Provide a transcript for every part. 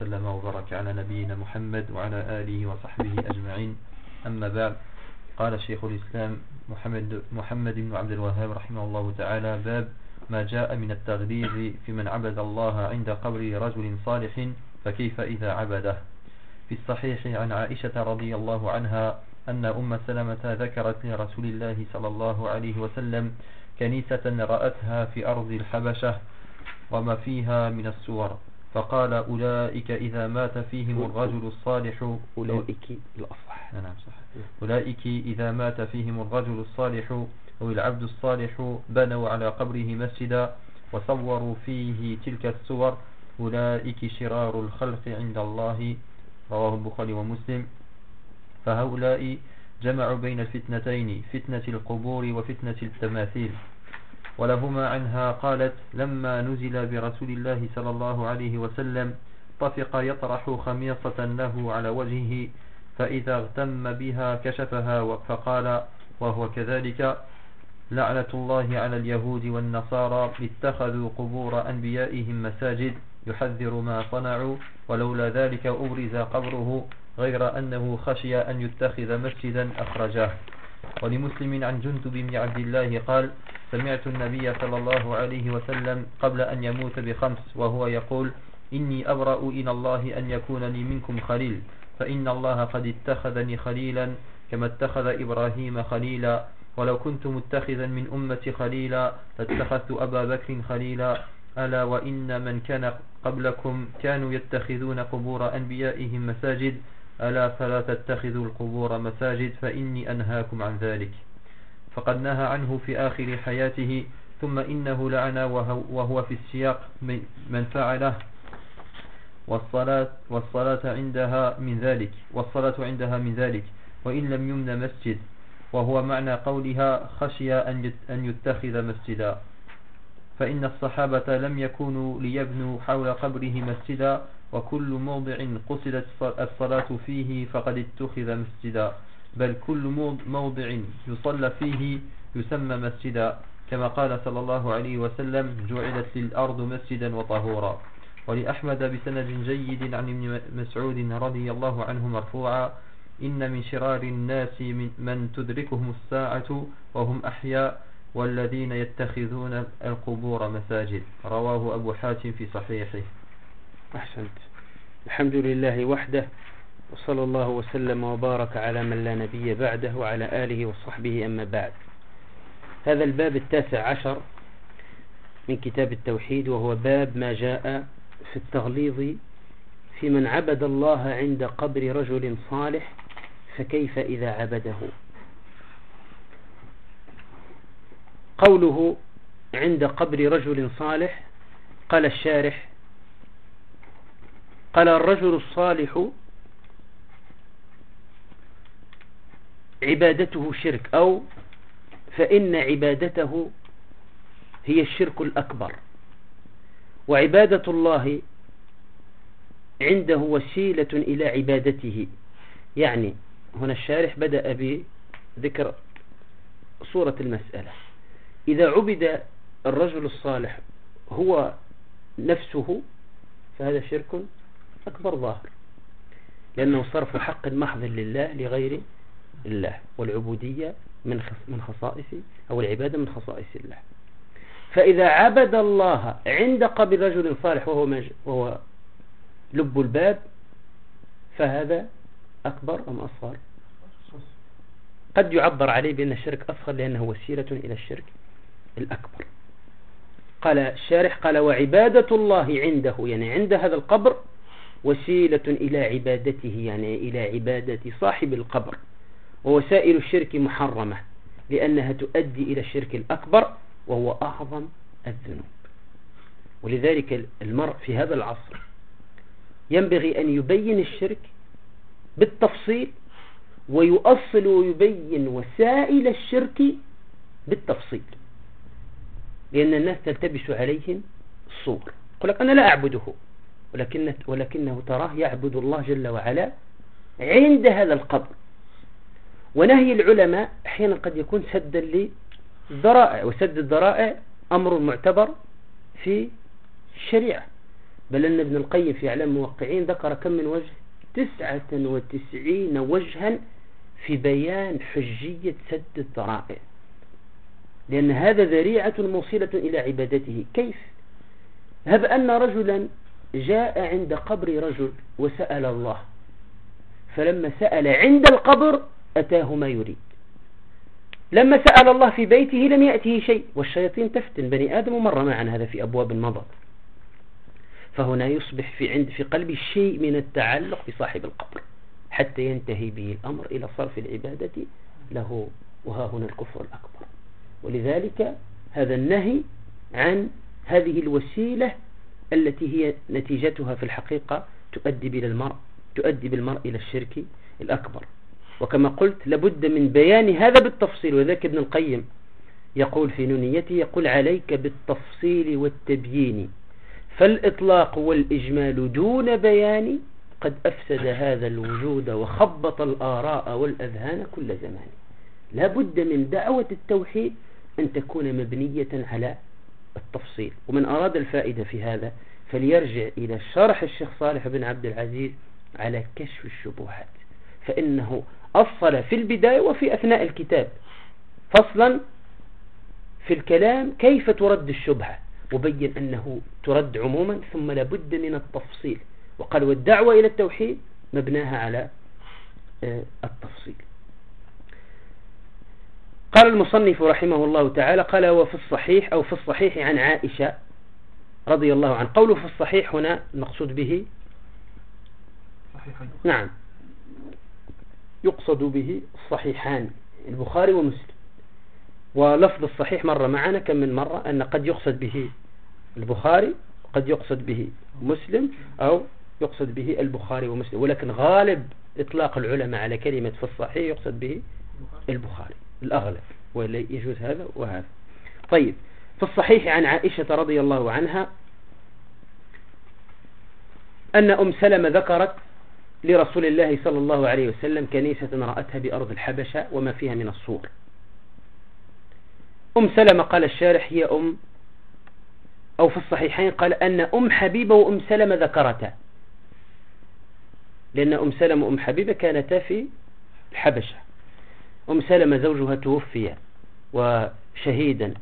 وسلم وبارك على نبينا محمد وعلى آله وصحبه أجمعين. أما بعد، قال شيخ الإسلام محمد بن عبد الوهاب رحمه الله تعالى: باب ما جاء من التغليظ في من عبد الله عند قبر رجل صالح فكيف إذا عبده. في الصحيح عن عائشة رضي الله عنها أن أم سلمة ذكرت لرسول الله صلى الله عليه وسلم كنيسة رأتها في أرض الحبشة وما فيها من السور، فقال: أولئك إذا مات فيهم الرجل الصالح أولئك إذا مات فيهم الرجل الصالح أو العبد الصالح بنوا على قبره مسجدا وصوروا فيه تلك الصور، أولئك شرار الخلق عند الله. رواه البخاري ومسلم. فهؤلاء جمعوا بين الفتنتين، فتنة القبور وفتنة التماثيل. ولهما عنها قالت: لما نزل برسول الله صلى الله عليه وسلم طفق يطرح خميصة له على وجهه، فإذا اغتم بها كشفها فقال وهو كذلك: لعنة الله على اليهود والنصارى اتخذوا قبور أنبيائهم مساجد، يحذر ما صنعوا، ولولا ذلك أبرز قبره، غير أنه خشي أن يتخذ مسجدا أخرجاه. ولمسلم عن جندب بن عبد الله قال: سمعت النبي صلى الله عليه وسلم قبل أن يموت ب5 وهو يقول: إني أبرأ إلى الله أن يكون لي منكم خليل، فإن الله قد اتخذني خليلا كما اتخذ إبراهيم خليلا، ولو كنت متخذا من أمتي خليلا لاتخذت أبا بكر خليلا، ألا وإن من كان قبلكم كانوا يتخذون قبور أنبيائهم مساجد، ألا فلا تتخذوا القبور مساجد، فإني أنهاكم عن ذلك. فقد نهى عنه في آخر حياته، ثم إنه لعن وهو في السياق من فعله، والصلاة عندها من ذلك وإن لم يمن مسجد، وهو معنى قولها خشي أن يتخذ مسجدا، فإن الصحابة لم يكونوا ليبنوا حول قبره مسجدا، وكل موضع قصدت الصلاة فيه فقد اتخذ مسجدا، بل كل موضع يصلى فيه يسمى مسجدا، كما قال صلى الله عليه وسلم: جعلت للأرض مسجدا وطهورا. ولأحمد بسند جيد عن ابن مسعود رضي الله عنه مرفوعا: إن من شرار الناس من تدركهم الساعة وهم أحياء، والذين يتخذون القبور مساجد. رواه أبو حاتم في صحيحه. أحسنت. الحمد لله وحده، وصلى الله وسلم وبارك على من لا نبي بعده وعلى آله وصحبه. أما بعد، هذا الباب 19 من كتاب التوحيد، وهو باب ما جاء في التغليظ في من عبد الله عند قبر رجل صالح فكيف إذا عبده. قوله عند قبر رجل صالح، قال الشارح: قال الرجل الصالح عبادته شرك، أو فإن عبادته هي الشرك الأكبر، وعبادة الله عنده وسيلة إلى عبادته. يعني هنا الشارح بدأ بذكر صورة المسألة: إذا عبد الرجل الصالح هو نفسه فهذا شرك أكبر ظاهر، لأنه صرف حق محض لله لغير الله، والعبودية من خصائص، أو العبادة من خصائص الله. فإذا عبد الله عند قبر رجل صالح وهو لب الباب، فهذا أكبر أم أصغر؟ قد يعبر عليه بأن الشرك أصغر لأنه وسيلة إلى الشرك الأكبر. قال الشارح: قال وعبادة الله عنده، يعني عند هذا القبر، وسيلة إلى عبادته، يعني إلى عبادة صاحب القبر، ووسائل الشرك محرمة لأنها تؤدي إلى الشرك الأكبر وهو أعظم الذنوب. ولذلك المرء في هذا العصر ينبغي أن يبين الشرك بالتفصيل، ويؤصل ويبين وسائل الشرك بالتفصيل، لأن الناس تلتبس عليهم الصور. يقول لك: أنا لا أعبده، ولكنه تراه يعبد الله جل وعلا عند هذا القبر. ونهي العلماء أحيانا قد يكون سدا للذرائع، وسد الذرائع أمر معتبر في الشريعة، بل أن ابن القيم في إعلام الموقعين ذكر كم من وجه؟ 99 وجها في بيان حجية سد الذرائع، لأن هذا ذريعة موصلة إلى عبادته. كيف؟ هب أن رجلا جاء عند قبر رجل وسأل الله، فلما سأل عند القبر أتاه ما يريد، لما سأل الله في بيته لم يأته شيء، والشياطين تفتن بني آدم، ومر معنا هذا في أبواب مضت. فهنا يصبح في قلبي شيء من التعلق بصاحب القبر حتى ينتهي به الأمر إلى صرف العبادة له، وها هنا الكفر الأكبر. ولذلك هذا النهي عن هذه الوسيلة التي هي نتيجتها في الحقيقة تؤدي بالمرء إلى الشرك الأكبر. وكما قلت لابد من بيان هذا بالتفصيل، وذلك ابن القيم يقول في نونيته، يقول عليك بالتفصيل والتبيين، فالإطلاق والإجمال دون بيان قد أفسد هذا الوجود وخبط الآراء والأذهان كل زمان. لا بد من دعوة التوحيد أن تكون مبنية على التفصيل. ومن أراد الفائدة في هذا فليرجع إلى شرح الشيخ صالح بن عبد العزيز على كشف الشبهات، فإنه أصل في البداية وفي أثناء الكتاب فصلا في الكلام كيف ترد الشبهة، وبين أنه ترد عموما ثم لابد من التفصيل. وقال والدعوة إلى التوحيد مبناها على التفصيل. قال المصنف رحمه الله تعالى، قال وفي الصحيح أو في الصحيح عن عائشة رضي الله عنه. قوله في الصحيح هنا المقصود به نعم يقصد به الصحيحان البخاري ومسلم. ولفظ الصحيح مر معنا كم من مرة أن قد يقصد به البخاري وقد يقصد به مسلم أو يقصد به البخاري ومسلم، ولكن غالب إطلاق العلماء على كلمة في الصحيح يقصد به البخاري الأغلب، ولا يجوز هذا وهذا. طيب في الصحيح عن عائشة رضي الله عنها أن أم سلمة ذكرت لرسول الله صلى الله عليه وسلم كنيسة رأتها بأرض الحبشة وما فيها من الصور. أم سلمة قال الشارح هي أو في الصحيحين قال أن أم حبيبة وأم سلمة ذكرتا، لأن أم سلمة وأم حبيبة كانتا في الحبشة. أم سلمة زوجها توفي وشهيدا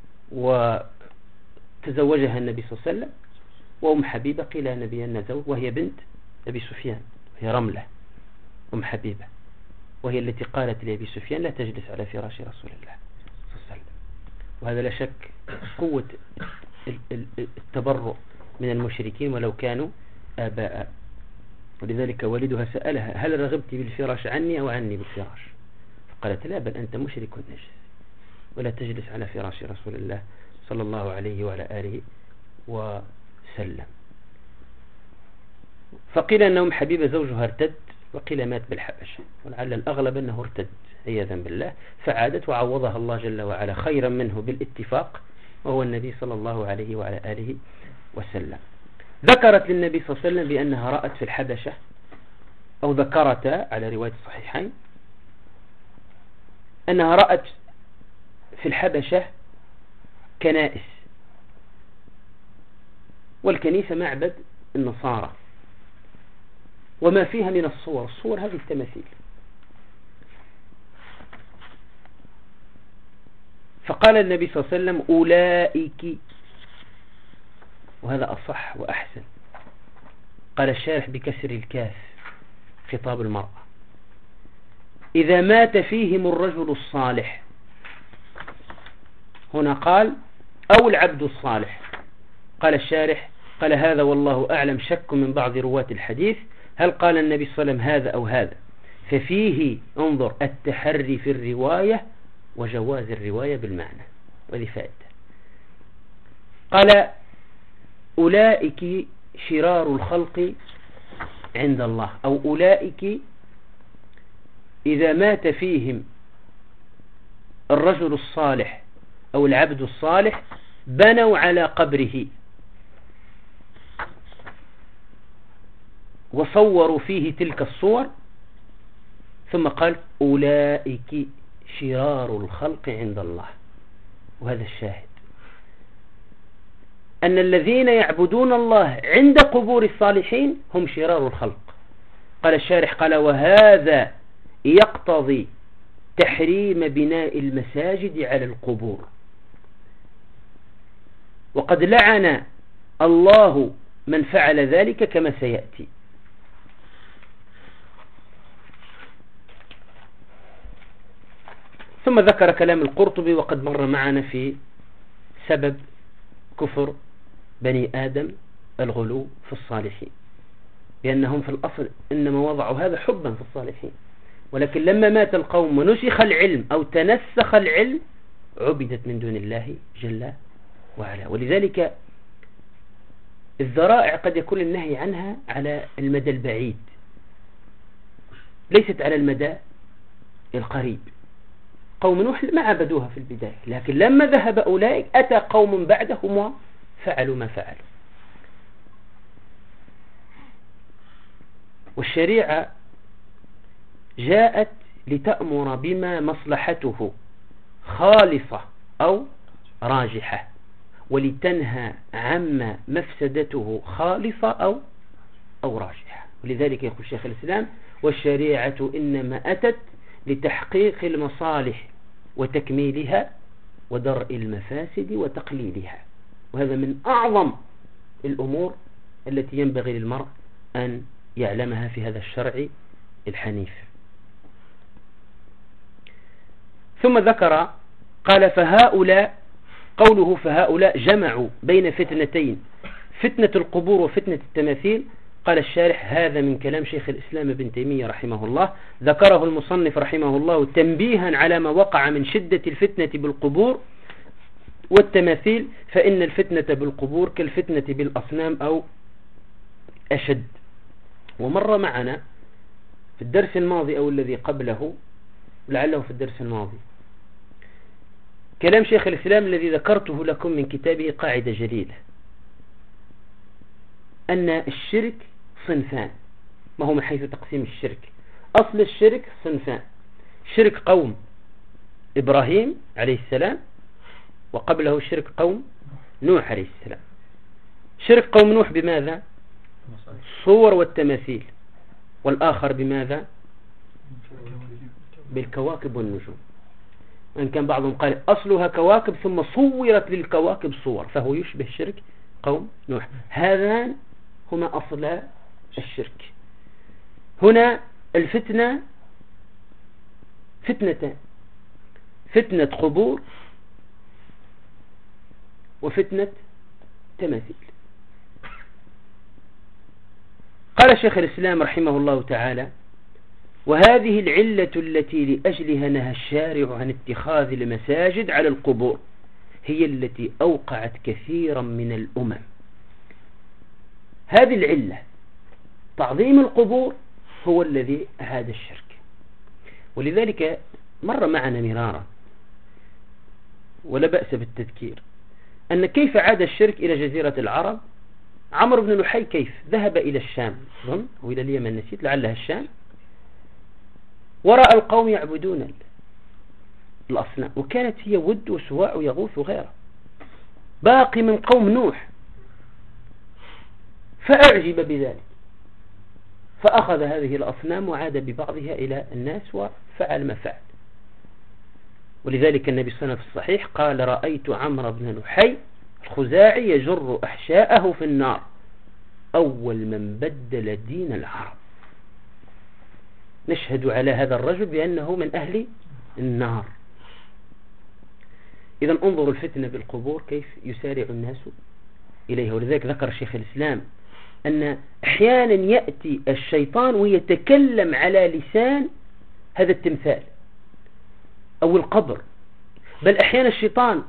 وتزوجها النبي صلى الله عليه وسلم، وأم حبيبة قيل النبي أن زوج وهي بنت أبي سفيان، هي رملة أم حبيبة، وهي التي قالت لأبي سفيان لا تجلس على فراش رسول الله صلى الله عليه وسلم. وهذا لا شك قوة التبرؤ من المشركين ولو كانوا آباء. ولذلك والدها سألها هل رغبت بالفراش عني أو عني بالفراش؟ فقالت لا، بل أنت مشرك نجس ولا تجلس على فراش رسول الله صلى الله عليه وعلى آله وسلم. فقيل أنهم حبيبة زوجها ارتد، وقيل مات بالحبشة، ولعل الأغلب أنه ارتد عياذا بالله، فعادت وعوضها الله جل وعلا خيرا منه بالاتفاق، وهو النبي صلى الله عليه وعلى آله وسلم. ذكرت للنبي صلى الله عليه وسلم بأنها رأت في الحبشة، أو ذكرت على رواية الصحيحين أنها رأت في الحبشة كنائس، والكنيسة معبد النصارى وما فيها من الصور هذه التماثيل. فقال النبي صلى الله عليه وسلم أولئك، وهذا أصح وأحسن. قال الشارح بكسر الكاف خطاب المرأة، إذا مات فيهم الرجل الصالح، هنا قال أو العبد الصالح. قال الشارح قال هذا والله أعلم شك من بعض رواة الحديث هل قال النبي صلى الله عليه وسلم هذا أو هذا، ففيه انظر التحري في الرواية وجواز الرواية بالمعنى، وذي فائدة. قال أولئك شرار الخلق عند الله، أو أولئك إذا مات فيهم الرجل الصالح أو العبد الصالح بنوا على قبره وصوروا فيه تلك الصور، ثم قال أولئك شرار الخلق عند الله، وهذا الشاهد. أن الذين يعبدون الله عند قبور الصالحين هم شرار الخلق. قال الشارح قال وهذا يقتضي تحريم بناء المساجد على القبور، وقد لعن الله من فعل ذلك كما سيأتي. ثم ذكر كلام القرطبي وقد مر معنا في سبب كفر بني آدم الغلو في الصالحين، لأنهم في الأصل إنما وضعوا هذا حبا في الصالحين، ولكن لما مات القوم ونسخ العلم أو تنسخ العلم عبدت من دون الله جل وعلا. ولذلك الذرائع قد يكون النهي عنها على المدى البعيد ليست على المدى القريب. قوم نوح ما عبدوها في البداية، لكن لما ذهب أولئك أتى قوم بعدهم وفعلوا ما فعلوا. والشريعة جاءت لتأمر بما مصلحته خالصة أو راجحة، ولتنهى عما مفسدته خالصة أو راجحة. ولذلك يقول شيخ الإسلام والشريعة إنما أتت لتحقيق المصالح وتكميلها ودرء المفاسد وتقليلها. وهذا من أعظم الأمور التي ينبغي للمرء أن يعلمها في هذا الشرع الحنيف. ثم ذكر قال فهؤلاء، قوله فهؤلاء جمعوا بين فتنتين، فتنة القبور وفتنة التماثيل. قال الشارح هذا من كلام شيخ الإسلام ابن تيمية رحمه الله، ذكره المصنف رحمه الله تنبيها على ما وقع من شدة الفتنة بالقبور والتماثيل، فإن الفتنة بالقبور كالفتنة بالأصنام أو أشد. ومر معنا في الدرس الماضي أو الذي قبله، لعله في الدرس الماضي، كلام شيخ الإسلام الذي ذكرته لكم من كتابه قاعدة جليلة، أن الشرك صنفان. ما هو من حيث تقسيم الشرك؟ أصل الشرك صنفان: شرك قوم إبراهيم عليه السلام، وقبله شرك قوم نوح عليه السلام. شرك قوم نوح بماذا؟ الصور والتماثيل، والآخر بماذا؟ بالكواكب والنجوم. وإن كان بعضهم قال أصلها كواكب ثم صورت للكواكب صور، فهو يشبه شرك قوم نوح. هذان هما أصل الشرك. هنا الفتنة فتنتان: فتنة قبور وفتنة تماثيل. قال شيخ الإسلام رحمه الله تعالى: وهذه العلة التي لأجلها نهى الشارع عن اتخاذ المساجد على القبور هي التي أوقعت كثيرا من الأمم. هذه العلة تعظيم القبور هو الذي أعاد الشرك. ولذلك مر معنا مرارا ولا بأس بالتذكير أن كيف عاد الشرك إلى جزيرة العرب. عمرو بن لحي كيف ذهب إلى الشام أو إلى اليمن، نسيت، لعلها الشام، ورأى القوم يعبدون الأصنام، وكانت هي ود وسواع ويغوث وغيره باقي من قوم نوح، فأعجب بذلك فأخذ هذه الأصنام وعاد ببعضها إلى الناس وفعل ما فعل. ولذلك النبي صلى الله عليه وسلم في الصحيح قال: رأيت عمرو بن لحي الخزاعي يجر أحشاءه في النار أول من بدل دين العرب. نشهد على هذا الرجل بأنه من أهل النار. إذا انظروا الفتنة بالقبور كيف يسارع الناس إليها. ولذلك ذكر شيخ الإسلام أن أحيانا يأتي الشيطان ويتكلم على لسان هذا التمثال أو القبر، بل أحيانا الشيطان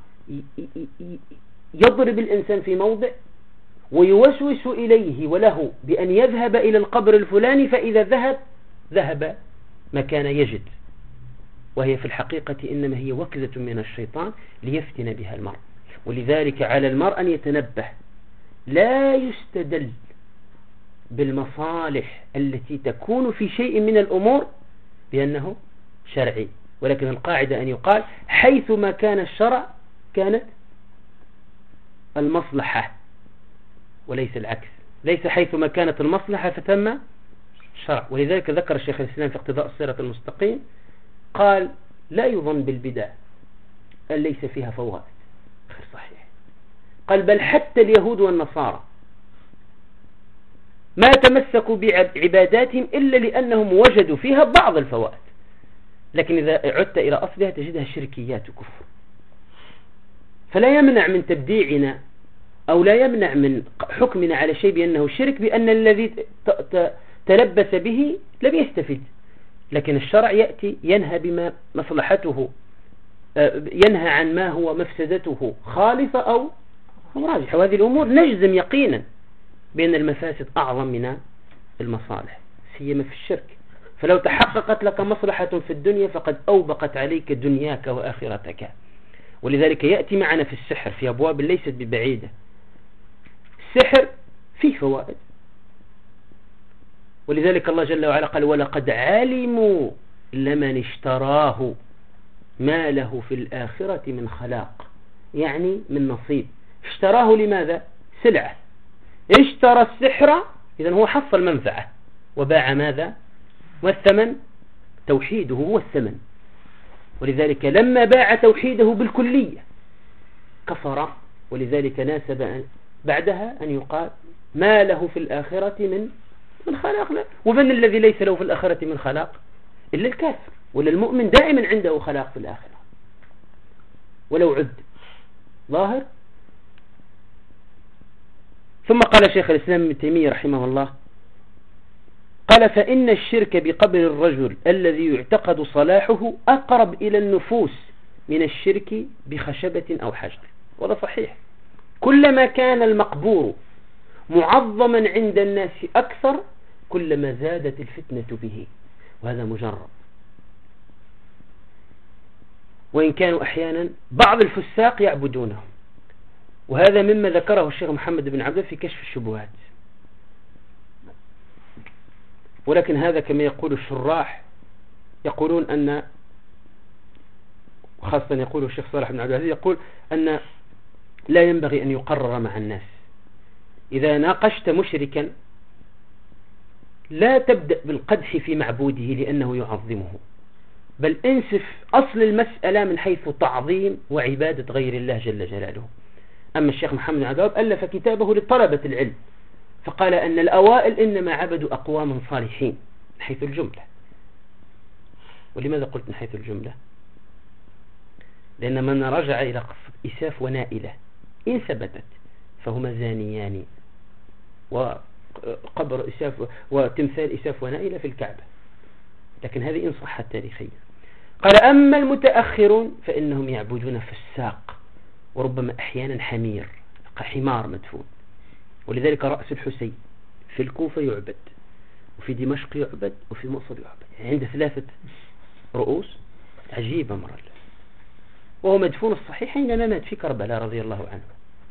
يضرب الإنسان في موضع ويوسوس إليه وله بأن يذهب إلى القبر الفلاني، فإذا ذهب ما كان يجد، وهي في الحقيقة إنما هي وكزة من الشيطان ليفتن بها المرء. ولذلك على المرء أن يتنبه، لا يستدل بالمصالح التي تكون في شيء من الأمور بأنه شرعي، ولكن القاعدة أن يقال حيثما كان الشرع كانت المصلحة وليس العكس. ليس حيثما كانت المصلحة فثم شرع. ولذلك ذكر الشيخ الإسلام في اقتضاء الصراط المستقيم قال لا يظن بالبدع أن ليس فيها فوائد، غير صحيح. قال بل حتى اليهود والنصارى ما تمسكوا بعباداتهم إلا لأنهم وجدوا فيها بعض الفوائد، لكن إذا عدت إلى أصلها تجدها شركيات وكفر. فلا يمنع من تبديعنا أو لا يمنع من حكمنا على شيء بأنه شرك بأن الذي تلبس به لم يستفيد، لكن الشرع يأتي ينهى بما مصلحته، ينهى عن ما هو مفسدته خالصة أو راجحة. وهذه الأمور نجزم يقينا بأن المفاسد أعظم من المصالح، سيما في الشرك. فلو تحققت لك مصلحة في الدنيا فقد أوبقت عليك دنياك وآخرتك. ولذلك يأتي معنا في السحر في أبواب ليست ببعيدة. السحر فيه فوائد، ولذلك الله جل وعلا قال ولقد علموا لمن اشتراه ما له في الآخرة من خلاق، يعني من نصيب. اشتراه لماذا؟ سلعة. اشترى السحر إذن هو حصل منفعة وباع ماذا؟ والثمن توحيده هو الثمن. ولذلك لما باع توحيده بالكلية كفر، ولذلك ناسب بعدها أن يقال ما له في الآخرة من خلاق. لا. ومن الذي ليس له في الآخرة من خلاق إلا الكافر، ولا المؤمن دائما عنده خلاق في الآخرة ولو عد ظاهر. ثم قال شيخ الإسلام ابن تيمية رحمه الله قال فإن الشرك بقبر الرجل الذي يعتقد صلاحه أقرب إلى النفوس من الشرك بخشبة أو حجر. وهذا صحيح. كلما كان المقبور معظما عند الناس أكثر كلما زادت الفتنة به، وهذا مجرد. وإن كانوا أحيانا بعض الفساق يعبدونه، وهذا مما ذكره الشيخ محمد بن عبد في كشف الشبهات. ولكن هذا كما يقول الشراح يقولون أن، خاصة يقول الشيخ صالح بن عبد العزيز يقول أن لا ينبغي أن يقرر مع الناس. إذا ناقشت مشركا لا تبدأ بالقدح في معبوده لأنه يعظمه، بل انسف أصل المسألة من حيث تعظيم وعبادة غير الله جل جلاله. أما الشيخ محمد بن عبد الوهاب ألف كتابه لطلبة العلم فقال أن الأوائل إنما عبدوا أقوام صالحين من حيث الجملة. ولماذا قلت من حيث الجملة؟ لأن من رجع إلى قصة إساف ونائلة إن ثبتت فهما زانيان، وقبر إساف وتمثال إساف ونائلة في الكعبة، لكن هذه إن صحت تاريخيا. قال أما المتأخرون فإنهم يعبدون فساق، وربما أحيانا حمار مدفون. ولذلك رأس الحسين في الكوفة يعبد، وفي دمشق يعبد، وفي مصر يعبد، يعني عنده 3 رؤوس عجيبة مرة. وهو مدفون الصحيح حينما مات في كربلاء رضي الله عنه.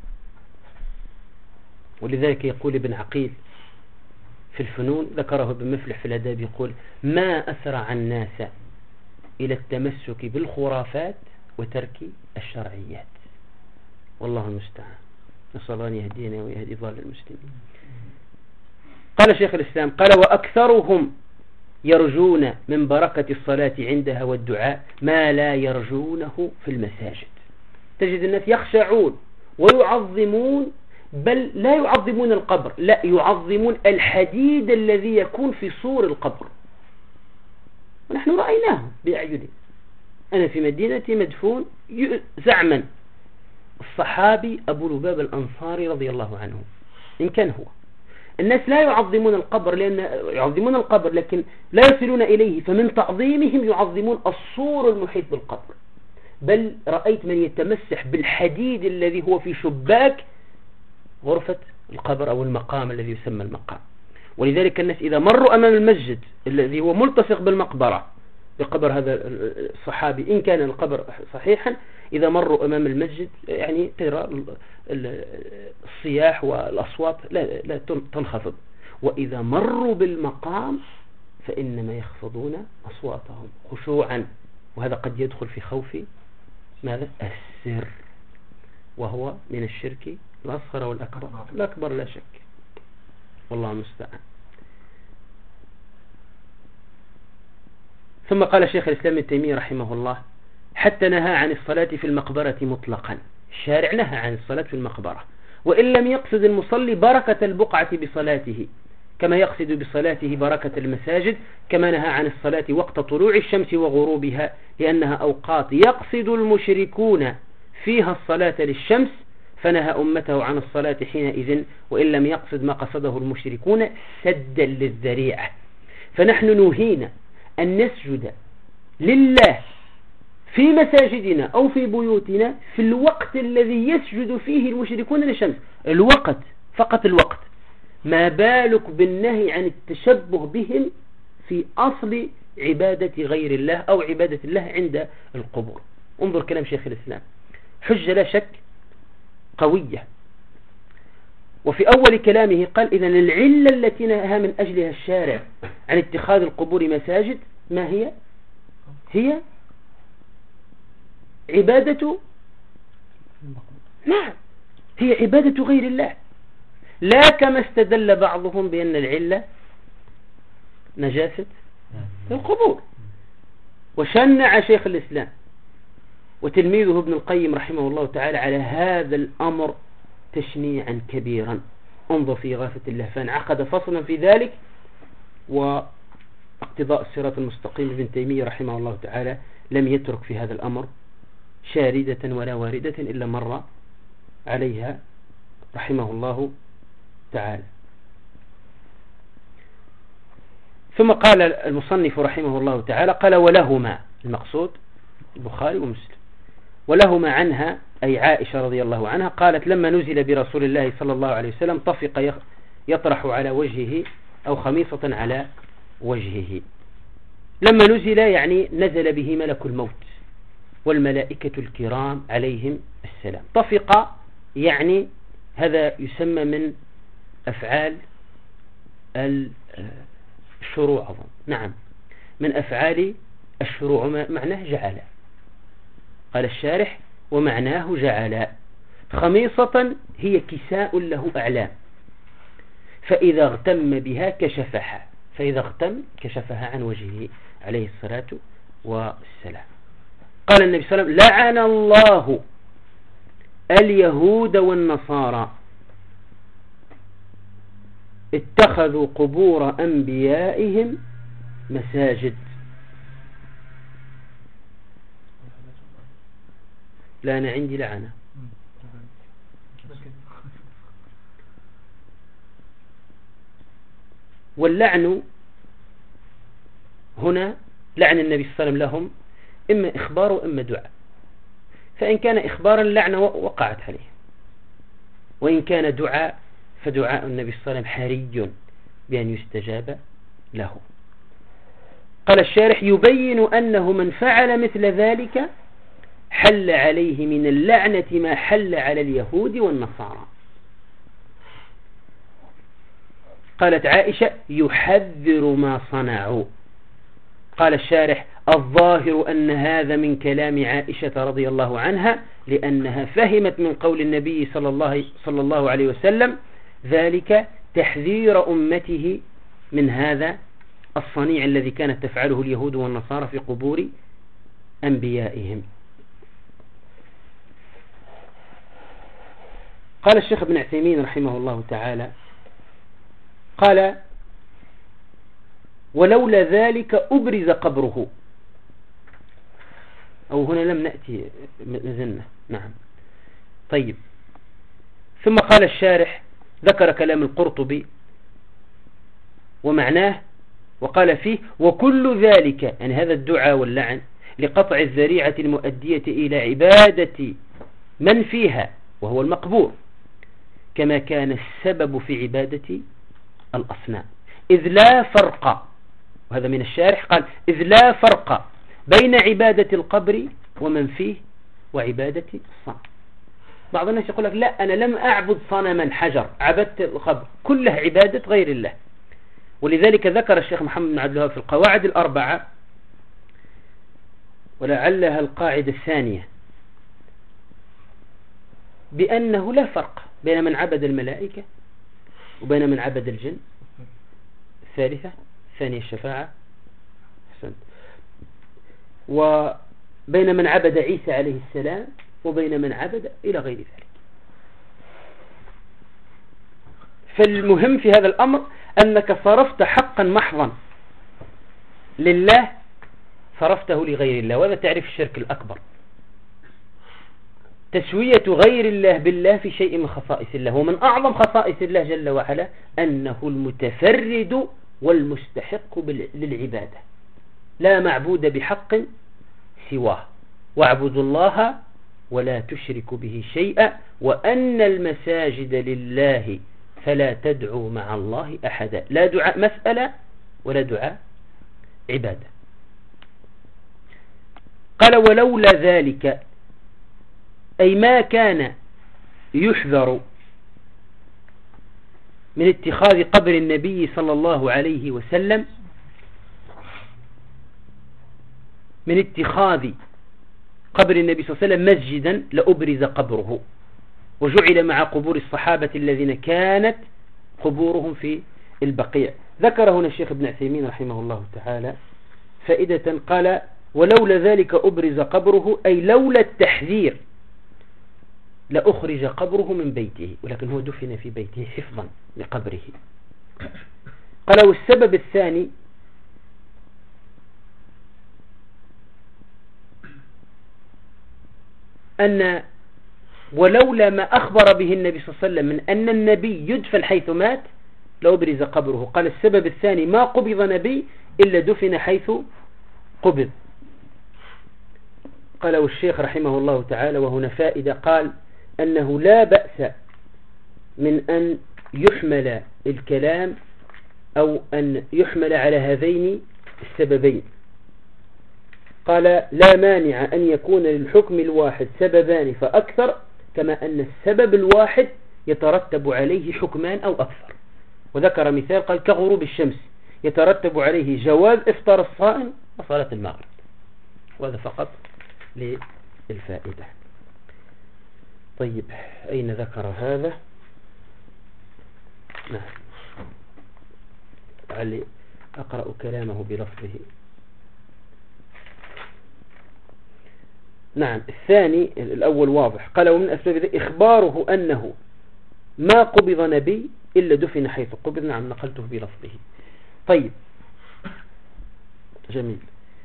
ولذلك يقول ابن عقيل في الفنون ذكره ابن مفلح في الأداب يقول ما أسرع الناس إلى التمسك بالخرافات وترك الشرعيات. والله المستعان، نسأل الله أن يهدينا ويهدي ضال المسلمين. قال شيخ الإسلام قال وأكثرهم يرجون من بركة الصلاة عندها والدعاء ما لا يرجونه في المساجد. تجد الناس يخشعون ويعظمون، بل لا يعظمون القبر، لا يعظمون الحديد الذي يكون في صور القبر، ونحن رأيناه بأعيننا. أنا في مدينتي مدفون زعما الصحابي أبو لباب الأنصاري رضي الله عنه، إن كان هو. الناس لا يعظمون القبر لأن يعظمون القبر لكن لا يصلون إليه، فمن تعظيمهم يعظمون الصور المحيط بالقبر. بل رأيت من يتمسح بالحديد الذي هو في شباك غرفة القبر أو المقام الذي يسمى المقام. ولذلك الناس إذا مروا أمام المسجد الذي هو ملتصق بالمقبرة بقبر هذا الصحابي إن كان القبر صحيحا، إذا مروا أمام المسجد يعني ترى الصياح والأصوات لا تنخفض، وإذا مروا بالمقام فإنما يخفضون أصواتهم خشوعا، وهذا قد يدخل في خوف ماذا؟ السر، وهو من الشرك الأصغر والأكبر؟ الأكبر لا شك، والله المستعان. ثم قال شيخ الإسلام ابن تيمية رحمه الله: حتى نهى عن الصلاة في المقبرة مطلقا. الشارع نهى عن الصلاة في المقبرة، وإن لم يقصد المصلي بركة البقعة بصلاته، كما يقصد بصلاته بركة المساجد، كما نهى عن الصلاة وقت طلوع الشمس وغروبها، لأنها أوقات يقصد المشركون فيها الصلاة للشمس، فنهى أمته عن الصلاة حينئذ، وإن لم يقصد ما قصده المشركون سدا للذريعة. فنحن نهينا أن نسجد لله في مساجدنا أو في بيوتنا في الوقت الذي يسجد فيه المشركون للشمس، الوقت فقط الوقت، ما بالك بالنهي عن التشبه بهم في أصل عبادة غير الله أو عبادة الله عند القبور. انظر كلام شيخ الإسلام، حجة لا شك قوية. وفي أول كلامه قال: إذن العلة التي نهى من أجلها الشارع عن اتخاذ القبور مساجد ما هي؟ هي عبادة، نعم، هي عبادة غير الله، لا كما استدل بعضهم بأن العلة نجاسة القبور. وشنع شيخ الإسلام وتلميذه ابن القيم رحمه الله تعالى على هذا الأمر تشنيعا كبيرا. انظر في إغاثة اللهفان، عقد فصلا في ذلك. واقتضاء الصراط المستقيم ابن تيمية رحمه الله تعالى لم يترك في هذا الأمر شاردة ولا واردة إلا مر عليها رحمه الله تعالى. ثم قال المصنف رحمه الله تعالى: قال: ولهما، المقصود البخاري ومسلم، ولهما عنها أي عائشة رضي الله عنها قالت: لما نزل برسول الله صلى الله عليه وسلم طفق يطرح على وجهه أو خميصة على وجهه. لما نزل يعني نزل به ملك الموت والملائكة الكرام عليهم السلام. طفق يعني هذا يسمى من أفعال الشروع أظن، نعم، من أفعال الشروع، معناه جعل. قال الشارح: ومعناه جعل. خميصة هي كساء له أعلام، فإذا اغتم بها كشفها، فإذا اغتم كشفها عن وجهه عليه الصلاة والسلام. قال النبي صلى الله عليه وسلم: لعن الله اليهود والنصارى اتخذوا قبور أنبيائهم مساجد. لا، أنا عندي لعنة. واللعن هنا لعن النبي صلى الله عليه وسلم لهم إما إخبار وإما دعاء، فإن كان إخبارا اللعنة وقعت عليه، وإن كان دعاء فدعاء النبي صلى الله عليه وسلم حري بأن يستجاب له. قال الشارح: يبين أنه من فعل مثل ذلك حل عليه من اللعنة ما حل على اليهود والنصارى. قالت عائشة: يحذر ما صنعوا. قال الشارح: الظاهر أن هذا من كلام عائشة رضي الله عنها، لأنها فهمت من قول النبي صلى الله عليه وسلم ذلك تحذير أمته من هذا الصنيع الذي كانت تفعله اليهود والنصارى في قبور أنبيائهم. قال الشيخ ابن عثيمين رحمه الله تعالى: قال: ولولا ذلك أبرز قبره. أو هنا لم نأتي نزلنا، نعم. طيب، ثم قال الشارح ذكر كلام القرطبي ومعناه، وقال فيه: وكل ذلك، يعني هذا الدعاء واللعن، لقطع الذريعة المؤدية إلى عبادة من فيها وهو المقبور، كما كان السبب في عبادة الأصنام، إذ لا فرق، وهذا من الشارح، قال: إذ لا فرق بين عبادة القبر ومن فيه وعبادة الصنم. بعض الناس يقول لك: لا، أنا لم أعبد صنما حجر، عبدت القبر، كلها عبادة غير الله. ولذلك ذكر الشيخ محمد بن عبد الوهاب في القواعد الأربعة، ولعلها القاعدة الثانية، بأنه لا فرق بين من عبد الملائكة وبين من عبد الجن. الثالثة الثانية الشفاعة. أحسنت. وبين من عبد عيسى عليه السلام وبين من عبد إلى غير ذلك. فالمهم في هذا الأمر أنك صرفت حقا محضا لله صرفته لغير الله، وهذا تعرف الشرك الأكبر، تسوية غير الله بالله في شيء من خصائص الله. ومن أعظم خصائص الله جل وعلا أنه المتفرد والمستحق للعبادة، لا معبود بحق سواه، واعبدوا الله ولا تشركوا به شيئا وأن المساجد لله فلا تدعوا مع الله أحدا. لا دعاء مسألة ولا دعاء عبادة. قال ولولا ذلك، أي ما كان يحذر من اتخاذ قبر النبي صلى الله عليه وسلم، من اتخاذ قبر النبي صلى الله عليه وسلم مسجدا لأبرز قبره، وجعل مع قبور الصحابة الذين كانت قبورهم في البقيع. ذكر هنا الشيخ ابن عثيمين رحمه الله تعالى فائدة، قال ولولا ذلك أبرز قبره، أي لولا التحذير لأخرج قبره من بيته، ولكن هو دفن في بيته حفظا لقبره. قال والسبب الثاني أن ولولا ما أخبر به النبي صلى الله عليه وسلم من أن النبي يدفن حيث مات لأبرز قبره. قال السبب الثاني ما قبض نبي إلا دفن حيث قبض. قال والشيخ رحمه الله تعالى وهنا فائدة، قال أنه لا بأس من أن يحمل الكلام أو أن يحمل على هذين السببين. قال لا مانع أن يكون للحكم الواحد سببان فأكثر، كما أن السبب الواحد يترتب عليه حكمان أو أكثر. وذكر مثال قال كغروب الشمس يترتب عليه جواز إفطار الصائم وصلاة المغرب. وهذا فقط للفائدة. طيب أين ذكر هذا؟ نعم، لعلي أقرأ كلامه بلفظه. نعم، الثاني الأول واضح. قال ومن أسباب ذلك إخباره أنه ما قبض نبي إلا دفن حيث قبض. نعم، نقلته بلفظه. طيب جميل.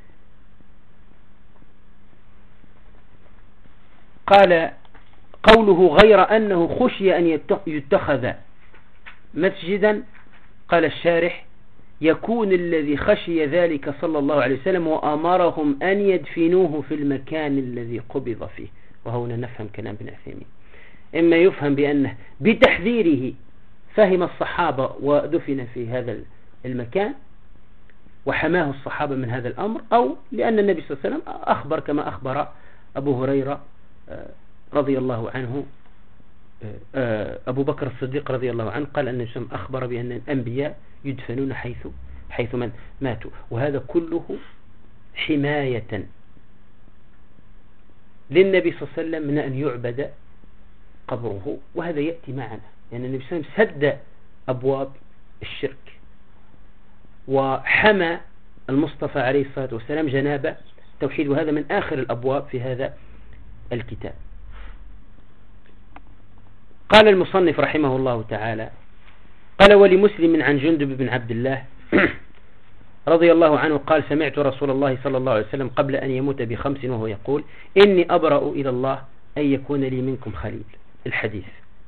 قال قوله غير أنه خشي أن يتخذ مسجدا، قال الشارح يكون الذي خشي ذلك صلى الله عليه وسلم وأمرهم أن يدفنوه في المكان الذي قبض فيه. وهنا نفهم كلام ابن عثيمين، إما يفهم بأنه بتحذيره فهم الصحابة ودفن في هذا المكان وحماه الصحابة من هذا الأمر، أو لأن النبي صلى الله عليه وسلم أخبر كما أخبر أبو هريرة رضي الله عنه، أبو بكر الصديق رضي الله عنه قال أن النبي أخبر بأن الأنبياء يدفنون حيث من ماتوا. وهذا كله حماية للنبي صلى الله عليه وسلم من أن يعبد قبره. وهذا يأتي معنا، يعني النبي صلى الله عليه وسلم سد أبواب الشرك وحمى المصطفى عليه الصلاة والسلام جناب التوحيد، وهذا من آخر الأبواب في هذا الكتاب. قال المصنف رحمه الله تعالى قال ولمسلم عن جندب بن عبد الله رضي الله عنه قال سمعت رسول الله صلى الله عليه وسلم قبل أن يموت ب5 وهو يقول إني أبرأ إلى الله أن يكون لي منكم خليل. الحديث.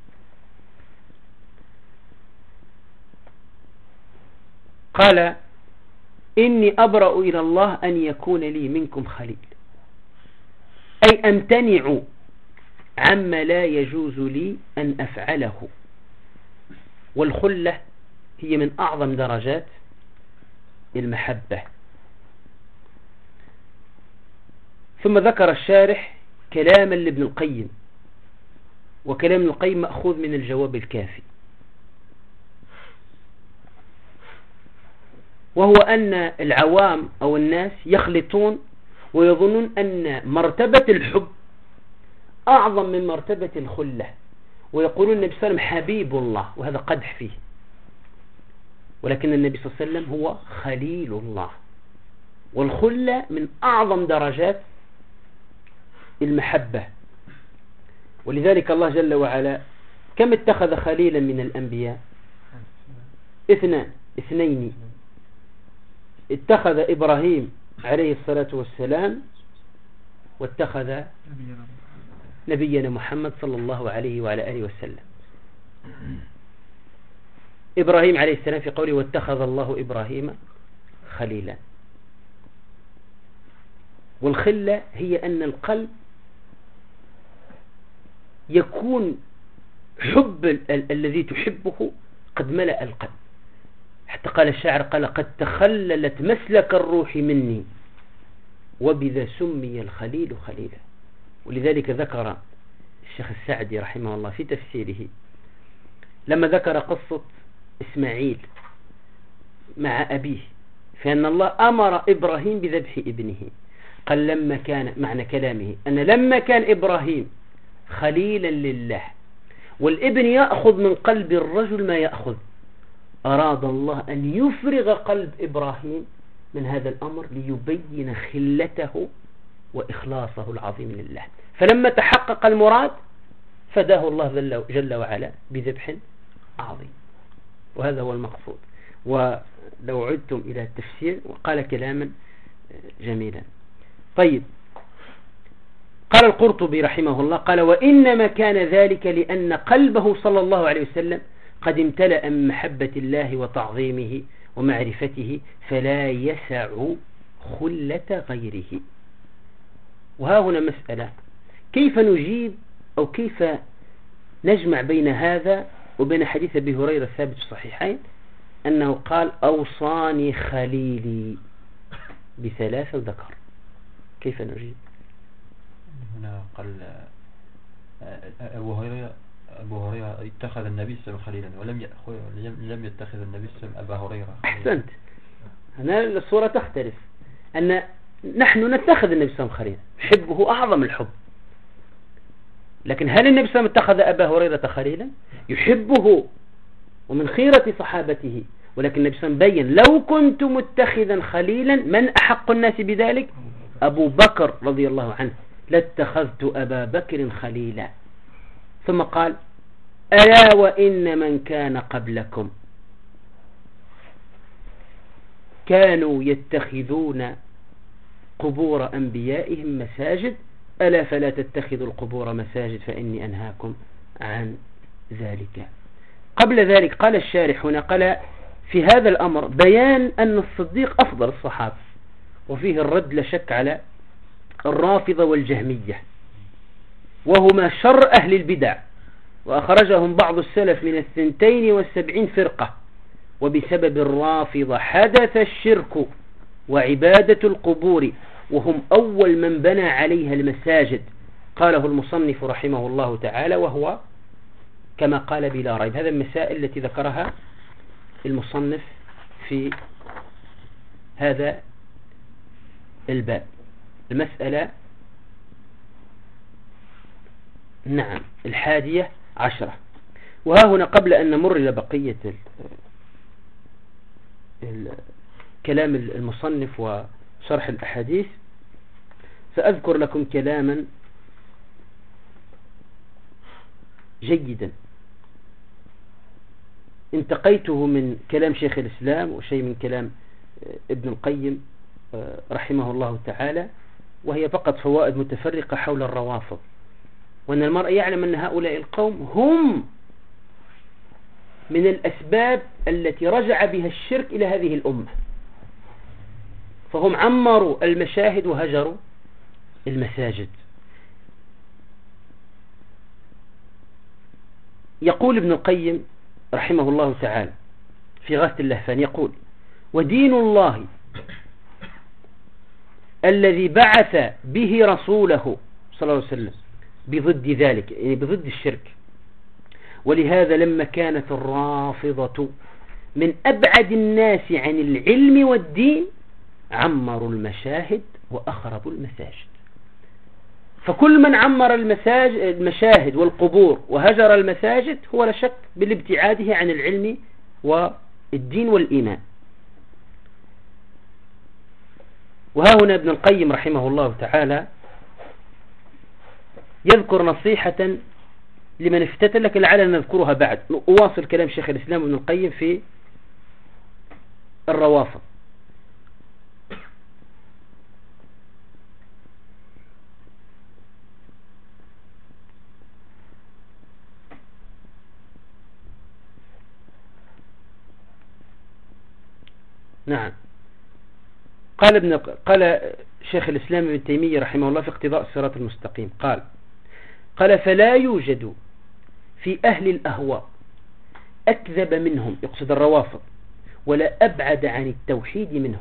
قال إني أبرأ إلى الله أن يكون لي منكم خليل، أي أمتنع عما لا يجوز لي أن أفعله. والخلة هي من أعظم درجات المحبة. ثم ذكر الشارح كلاما لابن القيم، وكلام ابن القيم مأخوذ من الجواب الكافي، وهو أن العوام أو الناس يخلطون ويظنون أن مرتبة الحب أعظم من مرتبة الخلة، ويقولون النبي صلى الله عليه وسلم حبيب الله، وهذا قدح فيه، ولكن النبي صلى الله عليه وسلم هو خليل الله. والخلة من أعظم درجات المحبة، ولذلك الله جل وعلا كم اتخذ خليلا من الأنبياء؟ اثنين. اتخذ إبراهيم عليه الصلاة والسلام، واتخذ نبينا محمد صلى الله عليه وعلى آله وسلم. إبراهيم عليه السلام في قوله واتخذ الله إبراهيم خليلا. والخلة هي أن القلب يكون حب الذي تحبه قد ملأ القلب، حتى قال الشاعر قال قد تخللت مسلك الروح مني وبذا سمي الخليل خليلا. ولذلك ذكر الشيخ السعدي رحمه الله في تفسيره لما ذكر قصة إسماعيل مع أبيه، فإن الله أمر إبراهيم بذبح ابنه، قال لما كان، معنى كلامه أن لما كان إبراهيم خليلا لله والابن يأخذ من قلب الرجل ما يأخذ، أراد الله أن يفرغ قلب إبراهيم من هذا الأمر ليبين خلته وإخلاصه العظيم لله. فلما تحقق المراد فداه الله جل وعلا بذبح عظيم، وهذا هو المقصود. ولو عدتم إلى التفسير وقال كلاما جميلا. طيب، قال القرطبي رحمه الله قال وإنما كان ذلك لأن قلبه صلى الله عليه وسلم قد امتلأ من محبة الله وتعظيمه ومعرفته، فلا يسع خلة غيره. وها هنا مسألة، كيف نجيب أو كيف نجمع بين هذا وبين حديث أبي هريرة الثابت في الصحيحين أنه قال أوصاني خليلي بثلاث وذكر؟ كيف نجيب؟ هنا قال أبو هريرة اتخذ النبي صلى الله عليه وسلم خليلا ولم يتخذ النبي صلى الله عليه وسلم أبا هريرة. أحسنت. هنا الصورة تختلف، أن نحن نتخذ النبي صلى الله عليه وسلم خليلا، حبه أعظم الحب، لكن هل النبي صلى الله عليه وسلم اتخذ أبا هريرة خليلا؟ يحبه ومن خيرة صحابته، ولكن النبي صلى الله عليه وسلم بين لو كنت متخذا خليلا من أحق الناس بذلك؟ أبو بكر رضي الله عنه، لاتخذت أبا بكر خليلا. ثم قال ألا وإن من كان قبلكم كانوا يتخذون قبور أنبيائهم مساجد، ألا فلا تتخذوا القبور مساجد فإني أنهاكم عن ذلك. قبل ذلك قال الشارح هنا قال في هذا الأمر بيان أن الصديق أفضل الصحابة، وفيه الرد لا شك على الرافضة والجهمية، وهما شر أهل البدع، وأخرجهم بعض السلف من 72 فرقة، وبسبب الرافضة حدث الشرك وعبادة القبور، وهم أول من بنى عليها المساجد. قاله المصنف رحمه الله تعالى، وهو كما قال بلا ريب. هذا المسائل التي ذكرها المصنف في هذا الباب. المسألة 11. وها هنا قبل أن نمر إلى بقية كلام المصنف وشرح الأحاديث، سأذكر لكم كلاما جيدا انتقيته من كلام شيخ الإسلام وشيء من كلام ابن القيم رحمه الله تعالى، وهي فقط فوائد متفرقة حول الروافض، وأن المرء يعلم أن هؤلاء القوم هم من الأسباب التي رجع بها الشرك إلى هذه الأمة، فهم عمروا المشاهد وهجروا المساجد. يقول ابن القيم رحمه الله تعالى في غاثة اللهفان، يقول ودين الله الذي بعث به رسوله صلى الله عليه وسلم بضد ذلك، يعني بضد الشرك. ولهذا لما كانت الرافضة من أبعد الناس عن العلم والدين عمروا المشاهد وأخربوا المساجد. فكل من عمر المشاهد والقبور وهجر المساجد هو لا شك بالابتعاده عن العلم والدين والإيمان. وها هنا ابن القيم رحمه الله تعالى يذكر نصيحة لمن افتتن، لكن لعلنا نذكرها بعد. أواصل كلام شيخ الإسلام ابن القيم في الروافض. نعم، قال شيخ الإسلام ابن تيمية رحمه الله في اقتضاء الصراط المستقيم، قال فلا يوجد في أهل الأهواء أكذب منهم، يقصد الروافض، ولا أبعد عن التوحيد منهم.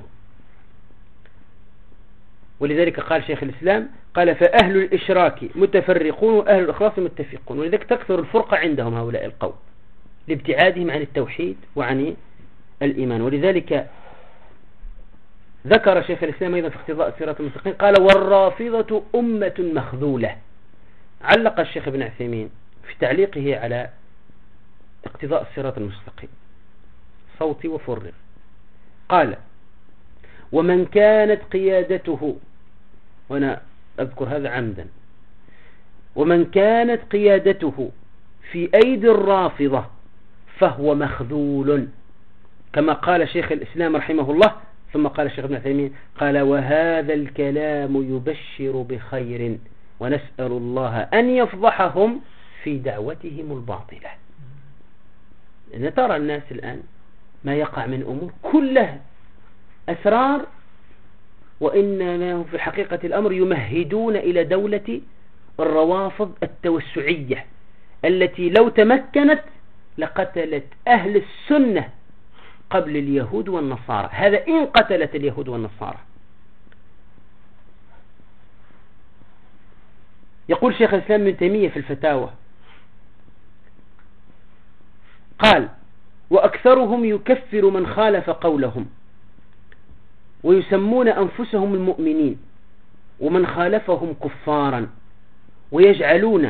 ولذلك قال شيخ الإسلام قال فأهل الإشراك متفرقون وأهل الإخلاص متفقون. ولذلك تكثر الفرقة عندهم هؤلاء القوم لابتعادهم عن التوحيد وعن الإيمان. ولذلك ذكر شيخ الإسلام أيضا في اقتضاء الصراط المستقيم قال والرافضة أمة مخذولة. علق الشيخ ابن عثيمين في تعليقه على اقتضاء الصراط المستقيم صوتي وفرغ، قال ومن كانت قيادته، وأنا أذكر هذا عمدا، ومن كانت قيادته في أيدي الرافضة فهو مخذول، كما قال شيخ الإسلام رحمه الله. ثم قال الشيخ ابن عثيمين قال وهذا الكلام يبشر بخير ونسأل الله أن يفضحهم في دعوتهم الباطلة. لأن ترى الناس الآن ما يقع من أمور كلها أسرار، وإنما هم في حقيقة الأمر يمهدون إلى دولة الروافض التوسعية التي لو تمكنت لقتلت أهل السنة قبل اليهود والنصارى. هذا إن قتلت اليهود والنصارى. يقول شيخ الإسلام ابن تيمية في الفتاوى قال وأكثرهم يكفر من خالف قولهم ويسمون أنفسهم المؤمنين ومن خالفهم كفارا، ويجعلون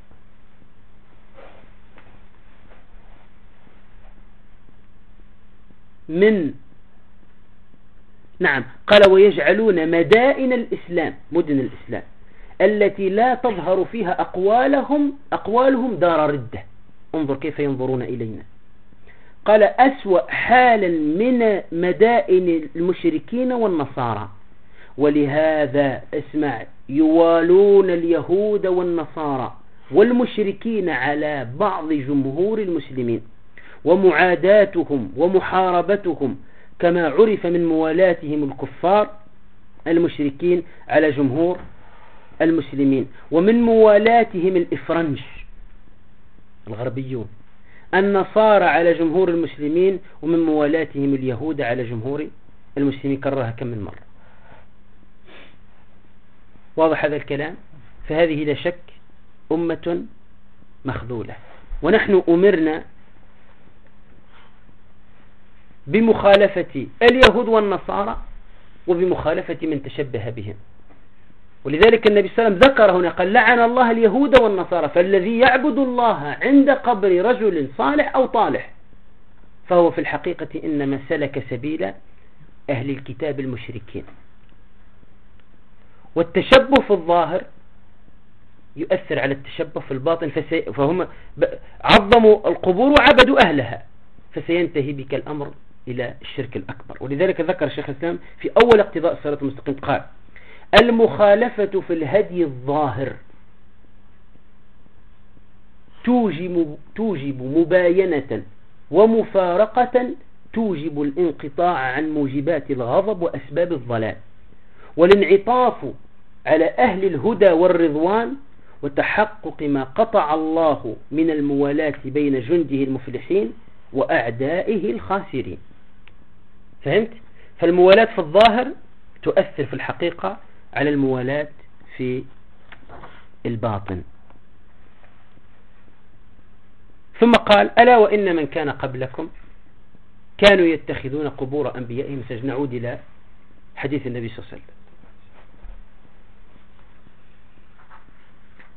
قال ويجعلون مدائن الإسلام، مدن الإسلام التي لا تظهر فيها أقوالهم دار ردة. انظر كيف ينظرون إلينا. قال أسوأ حالا من مدائن المشركين والنصارى. ولهذا اسمع يوالون اليهود والنصارى والمشركين على بعض جمهور المسلمين، ومعاداتهم ومحاربتهم كما عرف من موالاتهم الكفار المشركين على جمهور المسلمين، ومن موالاتهم الإفرنج الغربيون النصارى على جمهور المسلمين، ومن موالاتهم اليهود على جمهور المسلمين. كررها كم من مرة. واضح هذا الكلام؟ فهذه لا شك أمة مخذولة، ونحن أمرنا بمخالفة اليهود والنصارى وبمخالفة من تشبه بهم. ولذلك النبي صلى الله عليه وسلم ذكر هنا قال لعن الله اليهود والنصارى، فالذي يعبد الله عند قبر رجل صالح أو طالح فهو في الحقيقة إنما سلك سبيل أهل الكتاب المشركين. والتشبه في الظاهر يؤثر على التشبه في الباطن، فهم عظموا القبور وعبدوا أهلها، فسينتهي بك الأمر إلى الشرك الأكبر. ولذلك ذكر الشيخ الإسلام في أول اقتضاء الصراط المستقيم قال المخالفة في الهدي الظاهر توجب مباينة ومفارقة توجب الانقطاع عن موجبات الغضب وأسباب الضلال، والانعطاف على أهل الهدى والرضوان، وتحقق ما قطع الله من الموالاة بين جنده المفلحين وأعدائه الخاسرين. فهمت؟ فالموالاة في الظاهر تؤثر في الحقيقة على الموالاة في الباطن. ثم قال ألا وإن من كان قبلكم كانوا يتخذون قبور أنبيائهم مساجد. نعود إلى حديث النبي صلى الله عليه وسلم.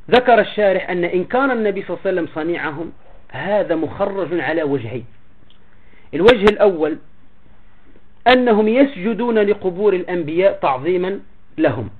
ذكر الشارح أن إنكار النبي صلى الله عليه وسلم صنيعهم هذا مخرج على وجهين. الوجه الأول أنهم يسجدون لقبور الأنبياء تعظيما لهم،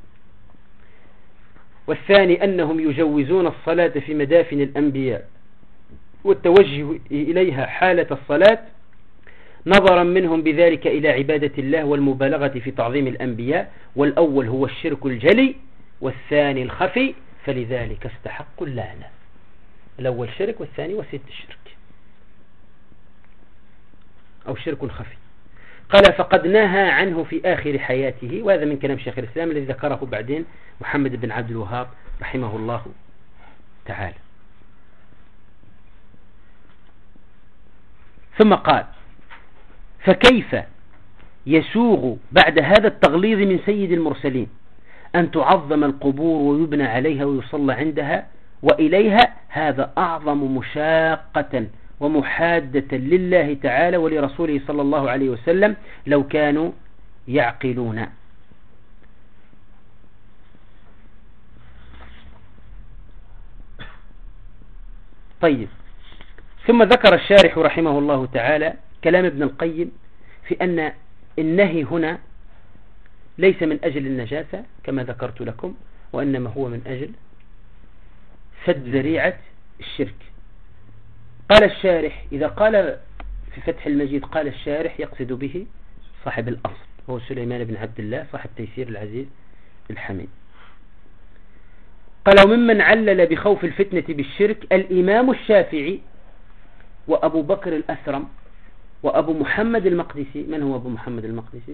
والثاني أنهم يجوزون الصلاة في مدافن الأنبياء والتوجه إليها حالة الصلاة نظرا منهم بذلك إلى عبادة الله والمبالغة في تعظيم الأنبياء، والأول هو الشرك الجلي والثاني الخفي، فلذلك استحق اللعنة. الأول شرك والثاني وسيد الشرك أو شرك خفي. قال فقد نهى عنه في آخر حياته، وهذا من كلام شيخ الإسلام الذي ذكره بعدين محمد بن عبد الوهاب رحمه الله تعالى. ثم قال فكيف يسوغ بعد هذا التغليظ من سيد المرسلين أن تعظم القبور ويبنى عليها ويصلى عندها وإليها؟ هذا أعظم مشاقة ومحادة لله تعالى ولرسوله صلى الله عليه وسلم لو كانوا يعقلون. طيب، ثم ذكر الشارح رحمه الله تعالى كلام ابن القيم في أن النهي هنا ليس من أجل النجاسة كما ذكرت لكم، وإنما هو من أجل سد ذريعة الشرك. قال الشارح، إذا قال في فتح المجيد قال الشارح يقصد به صاحب الأصل هو سليمان بن عبد الله صاحب تيسير العزيز الحميد. قال وممن علل بخوف الفتنة بالشرك الإمام الشافعي وأبو بكر الأثرم وأبو محمد المقدسي. من هو أبو محمد المقدسي؟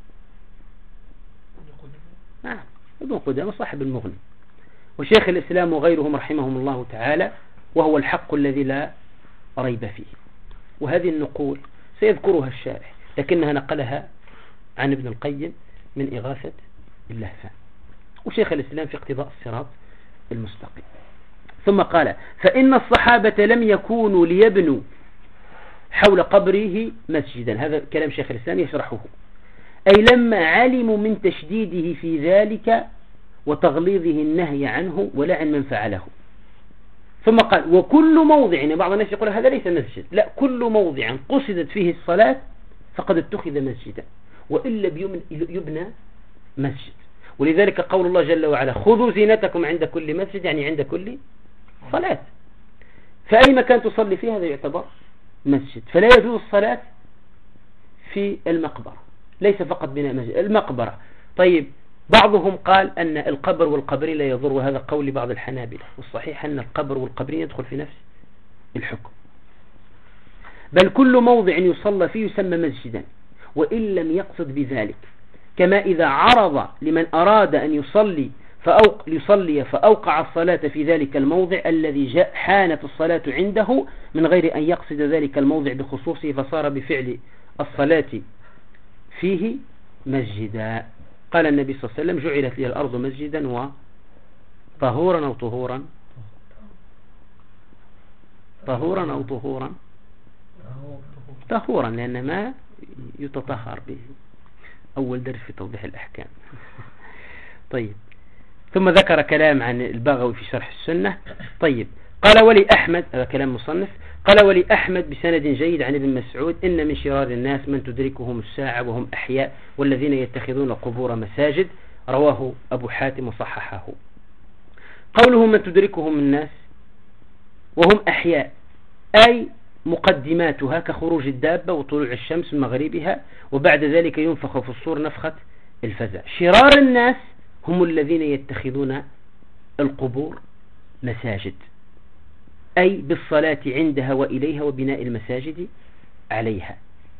ابن قدامة صاحب المغني، وشيخ الإسلام وغيرهم رحمهم الله تعالى، وهو الحق الذي لا ريب فيه. وهذه النقول سيذكرها الشارح لكنها نقلها عن ابن القيم من إغاثة اللهفان، وشيخ الإسلام في اقتضاء الصراط المستقيم. ثم قال فإن الصحابة لم يكونوا ليبنوا حول قبره مسجدا. هذا كلام شيخ الإسلام يشرحه، أي لما علموا من تشديده في ذلك وتغليظه النهي عنه ولعن من فعله. ثم قال وكل موضع، يعني بعض الناس يقول هذا ليس مسجد، لا، كل موضع قصدت فيه الصلاة فقد اتخذ مسجدا وإلا يبنى مسجد. ولذلك قول الله جل وعلا خذوا زينتكم عند كل مسجد، يعني عند كل صلاة. فأي مكان تصلي فيه هذا يعتبر مسجد. فلا يجوز الصلاة في المقبرة، ليس فقط بناء مسجد، المقبرة. طيب، بعضهم قال أن القبر والقبرين لا يضر، وهذا قول بعض الحنابلة، والصحيح أن القبر والقبرين يدخل في نفس الحكم. بل كل موضع يصلى فيه يسمى مسجدا وإن لم يقصد بذلك، كما إذا عرض لمن أراد أن يصلي فأوقع الصلاة في ذلك الموضع الذي حانت الصلاة عنده من غير أن يقصد ذلك الموضع بخصوصه، فصار بفعل الصلاة فيه مسجدا. قال النبي صلى الله عليه وسلم جعلت لي الأرض مسجدا وطهورا أو طهورا طهورا، لأن ما يتطهر به. أول درس في توضيح الأحكام. طيب، ثم ذكر كلام عن البغوي في شرح السنة. طيب، قال ولي أحمد، هذا كلام مصنف، قال ولي أحمد بسند جيد عن ابن مسعود إن من شرار الناس من تدركهم الساعة وهم أحياء والذين يتخذون قبور مساجد. رواه أبو حاتم وصححه. قوله من تدركهم الناس وهم أحياء أي مقدماتها كخروج الدابة وطلوع الشمس من مغربها، وبعد ذلك ينفخ في الصور نفخة الفزع. شرار الناس هم الذين يتخذون القبور مساجد، أي بالصلاة عندها وإليها وبناء المساجد عليها.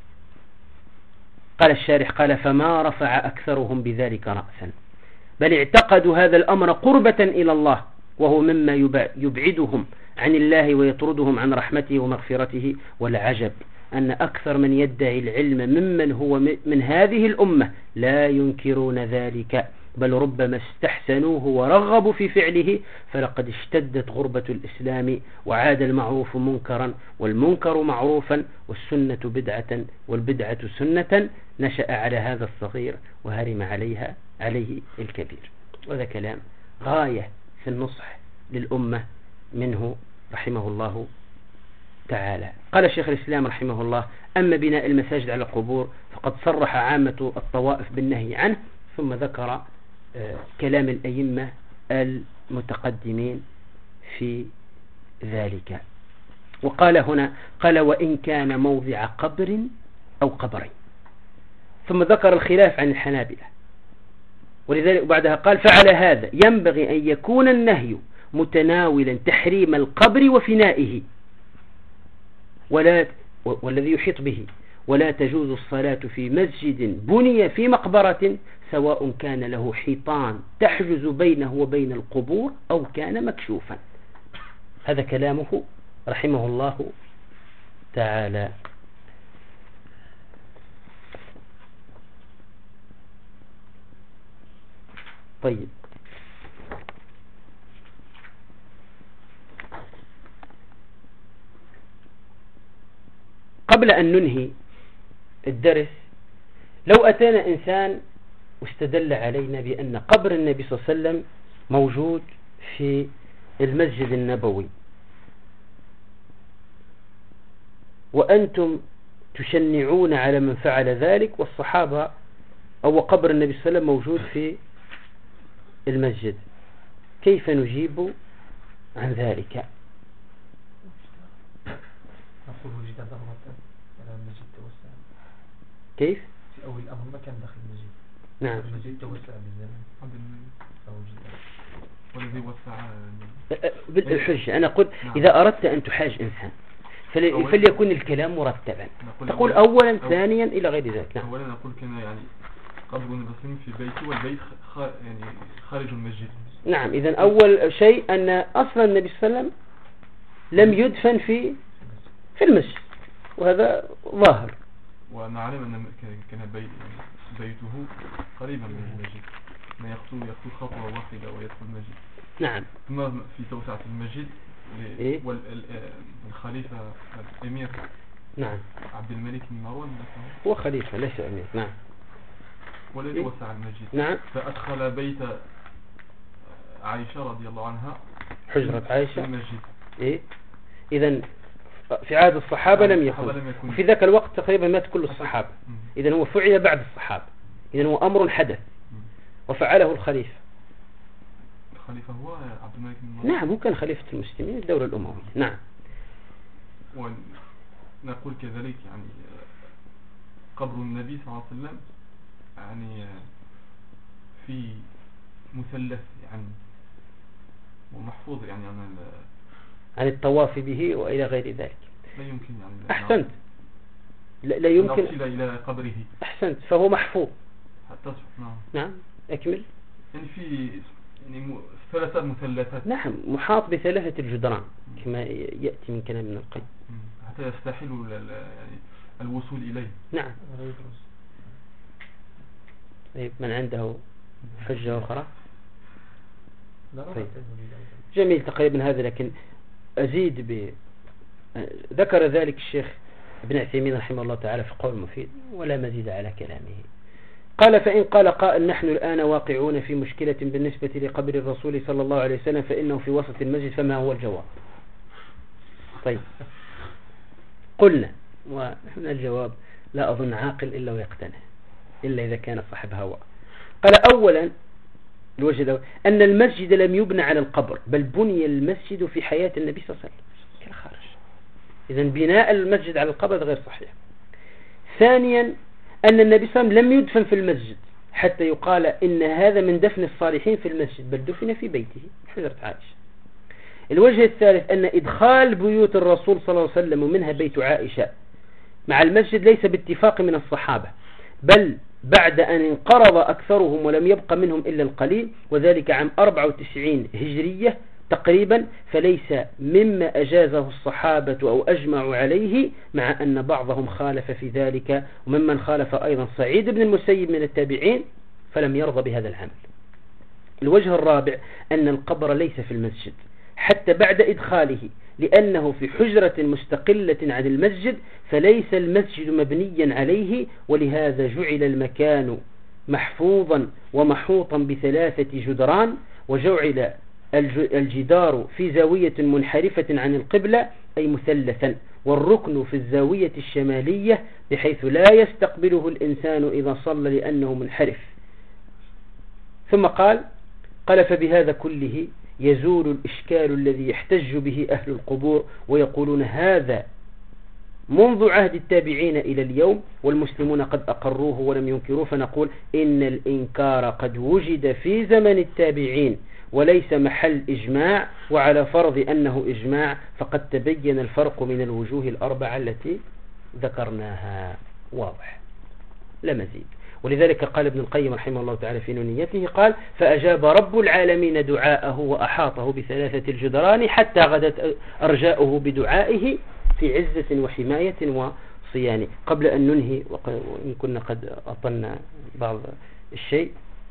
قال الشارح قال فما رفع أكثرهم بذلك رأسا، بل اعتقدوا هذا الأمر قربة إلى الله، وهو مما يبعدهم عن الله ويطردهم عن رحمته ومغفرته. والعجب أن أكثر من يدعي العلم ممن هو من هذه الأمة لا ينكرون ذلك، بل ربما استحسنوه ورغبوا في فعله. فلقد اشتدت غربة الإسلام وعاد المعروف منكرا والمنكر معروفا والسنة بدعة والبدعة سنة. نشأ على هذا الصغير وهرم عليه الكبير. وهذا كلام غاية في النصح للأمة منه رحمه الله تعالى. قال شيخ الإسلام رحمه الله: أما بناء المساجد على القبور فقد صرح عامة الطوائف بالنهي عنه، ثم ذكر كلام الأئمة المتقدمين في ذلك. وقال هنا: قال: وإن كان موضع قبر أو قبرين. ثم ذكر الخلاف عن الحنابلة، ولذلك بعدها قال: فعلى هذا ينبغي أن يكون النهي متناولا تحريم القبر وفنائه والذي يحيط به، ولا تجوز الصلاة في مسجد بني في مقبرة سواء كان له حيطان تحجز بينه وبين القبور أو كان مكشوفا. هذا كلامه رحمه الله تعالى. طيب، قبل أن ننهي الدرس، لو أتانا إنسان واستدل علينا بأن قبر النبي صلى الله عليه وسلم موجود في المسجد النبوي، وأنتم تشنعون على من فعل ذلك، والصحابة أو قبر النبي صلى الله عليه وسلم موجود في المسجد، كيف نجيب عن ذلك؟ نقول وجد ضربة على المسجد توسع. كيف؟ في أول الأمر ما كان داخل المسجد. نعم. المسجد توسع بالزمن. والذي وسع بالحجة. أنا قلت إذا أردت أن تحاج إنسان فليكن الكلام مرتبا، تقول أولا ثانيا إلى غير ذلك. نعم. أولا نقول كان يعني قبر النبي في بيته، والبيت يعني خارج المسجد. نعم. إذن أول شيء أن أصلا النبي صلى الله عليه وسلم لم يدفن في المسجد، وهذا ظاهر. ونعلم أن كان بيته قريبا من المسجد، ما يخطو خطوة واحدة ويدخل المسجد. نعم. ثم في توسعة المسجد والخليفة الأمير نعم عبد الملك بن مروان هو خليفة ليس أمير. نعم. والذي وسع المسجد. نعم. فأدخل بيت عائشة رضي الله عنها، حجرة عائشة في المسجد. إذن في عهد الصحابة لم يكن، وفي ذاك الوقت تقريبا مات كل الصحابة. إذن هو فعل بعد الصحابة، إذن هو أمر حدث وفعله الخليفة. الخليفة هو عبد الملك بن مروان. نعم، هو كان خليفة المسلمين الدولة الأموية. نعم. ونقول كذلك يعني قبر النبي صلى الله عليه وسلم يعني في مثلث يعني ومحفوظ يعني عن الطواف به وإلى غير ذلك. لا يمكن يعني. أحسنت. لا يمكن نصل إلى قبره. أحسنت، فهو محفوظ حتى. نعم. نعم. أكمل. يعني في يعني ثلاثة مثلثات. نعم، محاط بثلاثة الجدران كما يأتي من كلام ابن القيم، حتى يستحيل يعني الوصول إليه. نعم. طيب، من عنده حجة أخرى؟ طيب. جميل تقريبا هذا، لكن أزيد ذكر ذلك الشيخ ابن عثيمين رحمه الله تعالى في قول مفيد، ولا مزيد على كلامه. قال: فإن قال قائل: نحن الآن واقعون في مشكلة بالنسبة لقبر الرسول صلى الله عليه وسلم فإنه في وسط المسجد، فما هو الجواب؟ طيب، قلنا، وهنا الجواب لا أظن عاقل إلا ويقتنع، إلا إذا كان صاحب هوى. قال: أولا الوجه الأول أن المسجد لم يبنى على القبر، بل بني المسجد في حياة النبي صلى الله عليه وسلم كالخارج. إذن بناء المسجد على القبر غير صحيح. ثانيا أن النبي صلى الله عليه وسلم لم يدفن في المسجد حتى يقال إن هذا من دفن الصالحين في المسجد، بل دفن في بيته حجرة عائشة. الوجه الثالث أن إدخال بيوت الرسول صلى الله عليه وسلم ومنها بيت عائشة مع المسجد ليس باتفاق من الصحابة، بل بعد أن انقرض أكثرهم ولم يبق منهم إلا القليل، وذلك عام 94 هجرية تقريبا، فليس مما أجازه الصحابة أو أجمعوا عليه، مع أن بعضهم خالف في ذلك، وممن خالف أيضا سعيد بن المسيب من التابعين فلم يرضى بهذا العمل. الوجه الرابع أن القبر ليس في المسجد حتى بعد إدخاله، لأنه في حجرة مستقلة عن المسجد، فليس المسجد مبنيا عليه، ولهذا جعل المكان محفوظا ومحوطا بثلاثة جدران، وجعل الجدار في زاوية منحرفة عن القبلة أي مثلثا، والركن في الزاوية الشمالية بحيث لا يستقبله الإنسان إذا صلى لأنه منحرف. ثم قال فبهذا كله يزول الإشكال الذي يحتج به أهل القبور ويقولون هذا منذ عهد التابعين إلى اليوم والمسلمون قد أقروه ولم ينكروه، فنقول إن الإنكار قد وجد في زمن التابعين وليس محل إجماع، وعلى فرض أنه إجماع فقد تبين الفرق من الوجوه الأربعة التي ذكرناها. واضح لا مزيد. ولذلك قال ابن القيم رحمه الله تعالى في نونيته قال فأجاب رب العالمين دعاءه وأحاطه بثلاثة الجدران حتى غدت أرجاؤه بدعائه في عزة وحماية وصيانة. قبل أن ننهي وإن كنا قد أطلنا بعض الشيء،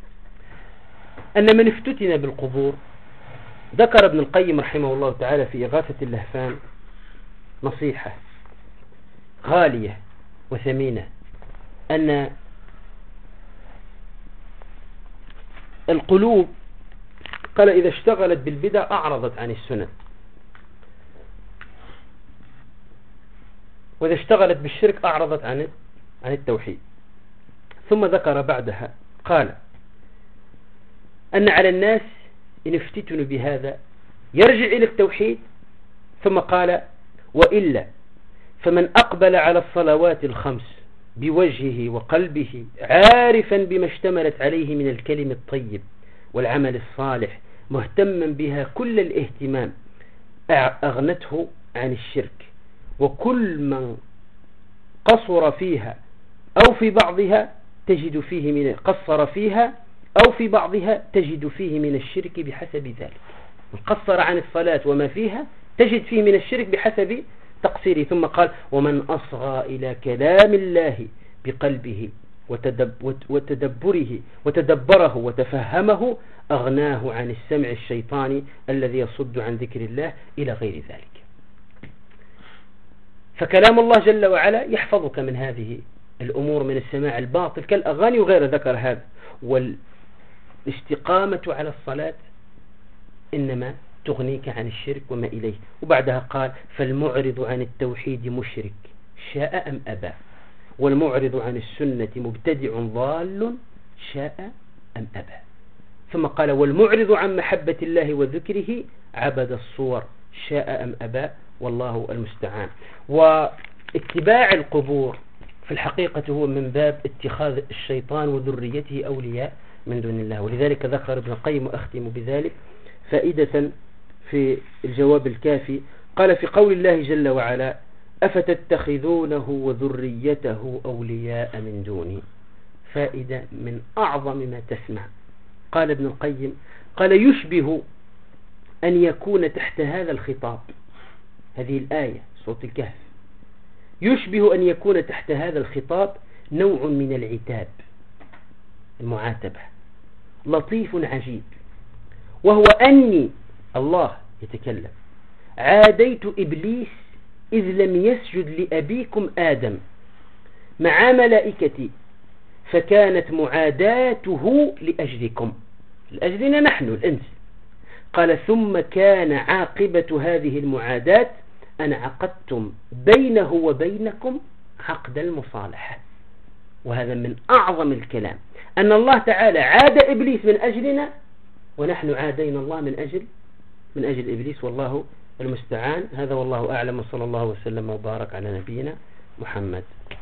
أن من افتتن بالقبور ذكر ابن القيم رحمه الله تعالى في إغاثة اللهفان نصيحة غالية وثمينة، أن القلوب قال إذا اشتغلت بالبدع أعرضت عن السنن، وإذا اشتغلت بالشرك أعرضت عن التوحيد. ثم ذكر بعدها قال أن على الناس إن افتتنوا بهذا يرجع إلى التوحيد. ثم قال وإلا فمن أقبل على الصلوات الخمس بوجهه وقلبه عارفا بما اشتملت عليه من الكلم الطيب والعمل الصالح مهتما بها كل الاهتمام أغنته عن الشرك، وكل من قصر فيها أو في بعضها تجد فيه من قصر فيها أو في بعضها تجد فيه من الشرك بحسب ذلك. قصر عن الصلاة وما فيها تجد فيه من الشرك بحسب تقصيره. ثم قال ومن أصغى إلى كلام الله بقلبه وتدبره وتفهمه أغناه عن السمع الشيطاني الذي يصد عن ذكر الله إلى غير ذلك. فكلام الله جل وعلا يحفظك من هذه الأمور من السماع الباطل كالأغاني وغير ذكر هذا. والاستقامة على الصلاة إنما تغنيك عن الشرك وما إليه. وبعدها قال فالمعرض عن التوحيد مشرك شاء أم أبى، والمعرض عن السنة مبتدع ضال شاء أم أبى. ثم قال والمعرض عن محبة الله وذكره عبد الصور شاء أم أبى والله المستعان. واتباع القبور في الحقيقة هو من باب اتخاذ الشيطان وذريته أولياء من دون الله. ولذلك ذكر ابن القيم وأختم بذلك فائدة في الجواب الكافي، قال في قول الله جل وعلا أفتتخذونه وذريته أولياء من دوني، فائدة من أعظم ما تسمع. قال ابن القيم قال يشبه أن يكون تحت هذا الخطاب، هذه الآية صوت الكهف، يشبه أن يكون تحت هذا الخطاب نوع من العتاب، المعاتبة لطيف عجيب، وهو أني الله يتكلم عاديت إبليس إذ لم يسجد لأبيكم آدم مع ملائكتي، فكانت معاداته لأجلكم، لأجلنا نحن الإنس. قال ثم كان عاقبة هذه المعاداة أن عقدتم بينه وبينكم عقد المصالحة. وهذا من أعظم الكلام، أن الله تعالى عاد إبليس من أجلنا ونحن عادينا الله من أجل إبليس، والله المستعان. هذا والله أعلم، وصلى الله وسلم وبارك على نبينا محمد.